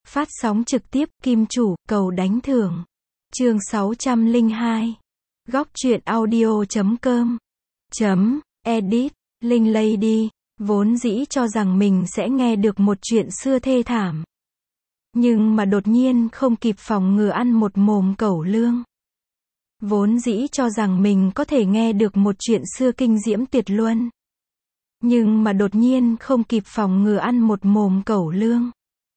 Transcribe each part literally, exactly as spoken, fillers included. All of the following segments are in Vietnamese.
Phát sóng trực tiếp, kim chủ, cầu đánh thưởng. Chương sáu trăm lẻ hai. Góc truyện audio chấm com. Chấm, edit, Linh Lady, vốn dĩ cho rằng mình sẽ nghe được một chuyện xưa thê thảm. Nhưng mà đột nhiên không kịp phòng ngừa ăn một mồm cẩu lương. Vốn dĩ cho rằng mình có thể nghe được một chuyện xưa kinh diễm tuyệt luân. Nhưng mà đột nhiên không kịp phòng ngừa ăn một mồm cẩu lương.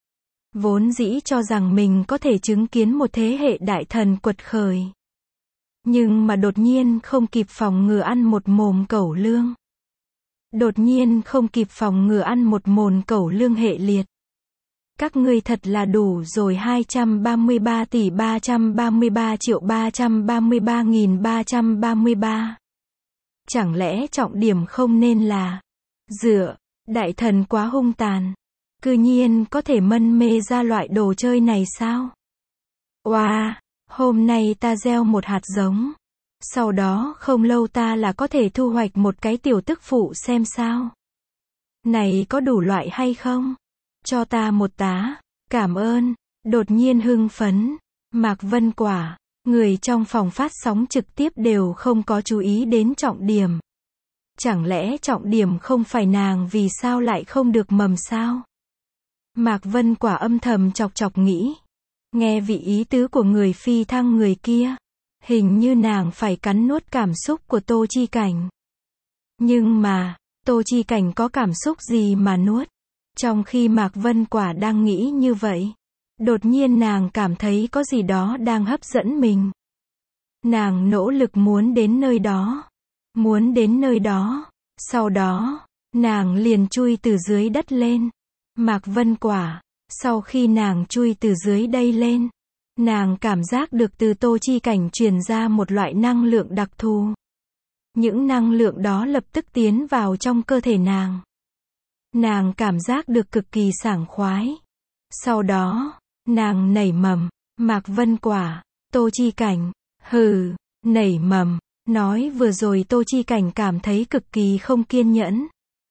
Vốn dĩ cho rằng mình có thể chứng kiến một thế hệ đại thần quật khởi. Nhưng mà đột nhiên không kịp phòng ngừa ăn một mồm cẩu lương. Đột nhiên không kịp phòng ngừa ăn một mồm cẩu lương hệ liệt. Các ngươi thật là đủ rồi. Hai trăm ba mươi ba tỷ ba trăm ba mươi ba triệu ba trăm ba mươi ba nghìn ba trăm ba mươi ba. Chẳng lẽ trọng điểm không nên là dựa, đại thần quá hung tàn, cư nhiên có thể mân mê ra loại đồ chơi này sao? Oa, wow, hôm nay ta gieo một hạt giống, sau đó không lâu ta là có thể thu hoạch một cái tiểu tức phụ xem sao. Này có đủ loại hay không? Cho ta một tá, cảm ơn. Đột nhiên hưng phấn, Mạc Vân Quả, người trong phòng phát sóng trực tiếp đều không có chú ý đến trọng điểm. Chẳng lẽ trọng điểm không phải nàng vì sao lại không được mầm sao? Mạc Vân Quả âm thầm chọc chọc nghĩ. Nghe vị ý tứ của người phi thăng người kia, hình như nàng phải cắn nuốt cảm xúc của Tô Chi Cảnh. Nhưng mà, Tô Chi Cảnh có cảm xúc gì mà nuốt? Trong khi Mạc Vân Quả đang nghĩ như vậy, đột nhiên nàng cảm thấy có gì đó đang hấp dẫn mình. Nàng nỗ lực muốn đến nơi đó. Muốn đến nơi đó. Sau đó, nàng liền chui từ dưới đất lên. Mạc Vân Quả, sau khi nàng chui từ dưới đây lên, nàng cảm giác được từ Tô Chi Cảnh truyền ra một loại năng lượng đặc thù. Những năng lượng đó lập tức tiến vào trong cơ thể nàng. Nàng cảm giác được cực kỳ sảng khoái. Sau đó, nàng nảy mầm. Mạc Vân Quả, Tô Chi Cảnh, hừ, nảy mầm. Nói vừa rồi Tô Chi Cảnh cảm thấy cực kỳ không kiên nhẫn.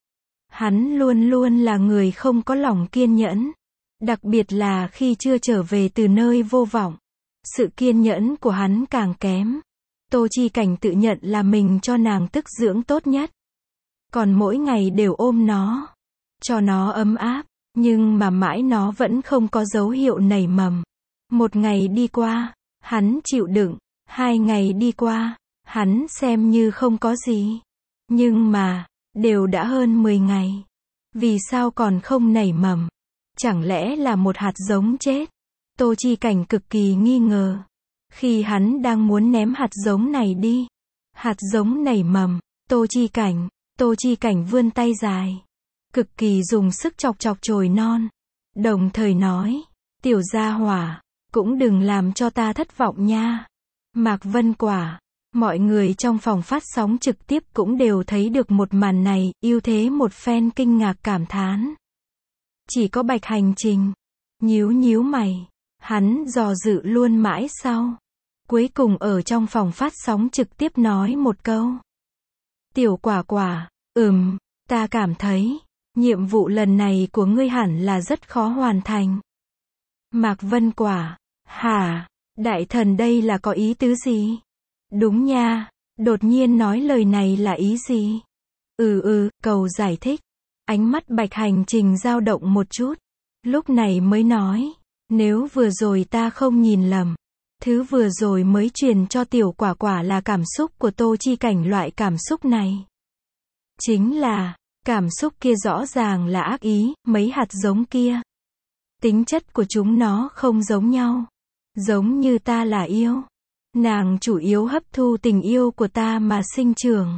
Hắn luôn luôn là người không có lòng kiên nhẫn. Đặc biệt là khi chưa trở về từ nơi vô vọng. Sự kiên nhẫn của hắn càng kém. Tô Chi Cảnh tự nhận là mình cho nàng tức dưỡng tốt nhất. Còn mỗi ngày đều ôm nó. Cho nó ấm áp. Nhưng mà mãi nó vẫn không có dấu hiệu nảy mầm. Một ngày đi qua, hắn chịu đựng. Hai ngày đi qua, hắn xem như không có gì. Nhưng mà, đều đã hơn mười ngày. Vì sao còn không nảy mầm? Chẳng lẽ là một hạt giống chết? Tô Chi Cảnh cực kỳ nghi ngờ. Khi hắn đang muốn ném hạt giống này đi, hạt giống nảy mầm. Tô Chi Cảnh, Tô Chi Cảnh vươn tay dài, cực kỳ dùng sức chọc chọc chồi non. Đồng thời nói, tiểu gia hỏa, cũng đừng làm cho ta thất vọng nha. Mạc Vân Quả, mọi người trong phòng phát sóng trực tiếp cũng đều thấy được một màn này, ưu thế một phen kinh ngạc cảm thán. Chỉ có Bạch Hành Trình, nhíu nhíu mày, hắn dò dự luôn mãi sau. Cuối cùng ở trong phòng phát sóng trực tiếp nói một câu. Tiểu Quả Quả, ừm, ta cảm thấy, nhiệm vụ lần này của ngươi hẳn là rất khó hoàn thành. Mạc Vân Quả, hả, đại thần đây là có ý tứ gì? Đúng nha, đột nhiên nói lời này là ý gì? Ừ ừ, cầu giải thích. Ánh mắt Bạch Hành Trình dao động một chút. Lúc này mới nói, nếu vừa rồi ta không nhìn lầm, thứ vừa rồi mới truyền cho Tiểu Quả Quả là cảm xúc của Tô Chi Cảnh. Loại cảm xúc này chính là, cảm xúc kia rõ ràng là ác ý. Mấy hạt giống kia, tính chất của chúng nó không giống nhau. Giống như ta là yêu, nàng chủ yếu hấp thu tình yêu của ta mà sinh trưởng.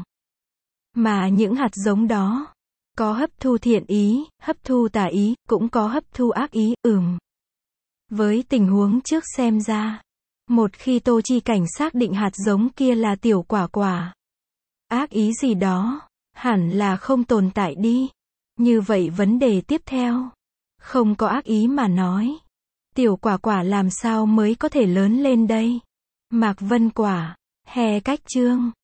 Mà những hạt giống đó, có hấp thu thiện ý, hấp thu tà ý, cũng có hấp thu ác ý, ừm. Với tình huống trước xem ra, một khi Tô Chi Cảnh xác định hạt giống kia là Tiểu Quả Quả, ác ý gì đó, hẳn là không tồn tại đi. Như vậy vấn đề tiếp theo, không có ác ý mà nói, Tiểu Quả Quả làm sao mới có thể lớn lên đây? Mạc Vân Quả, hè cách chương.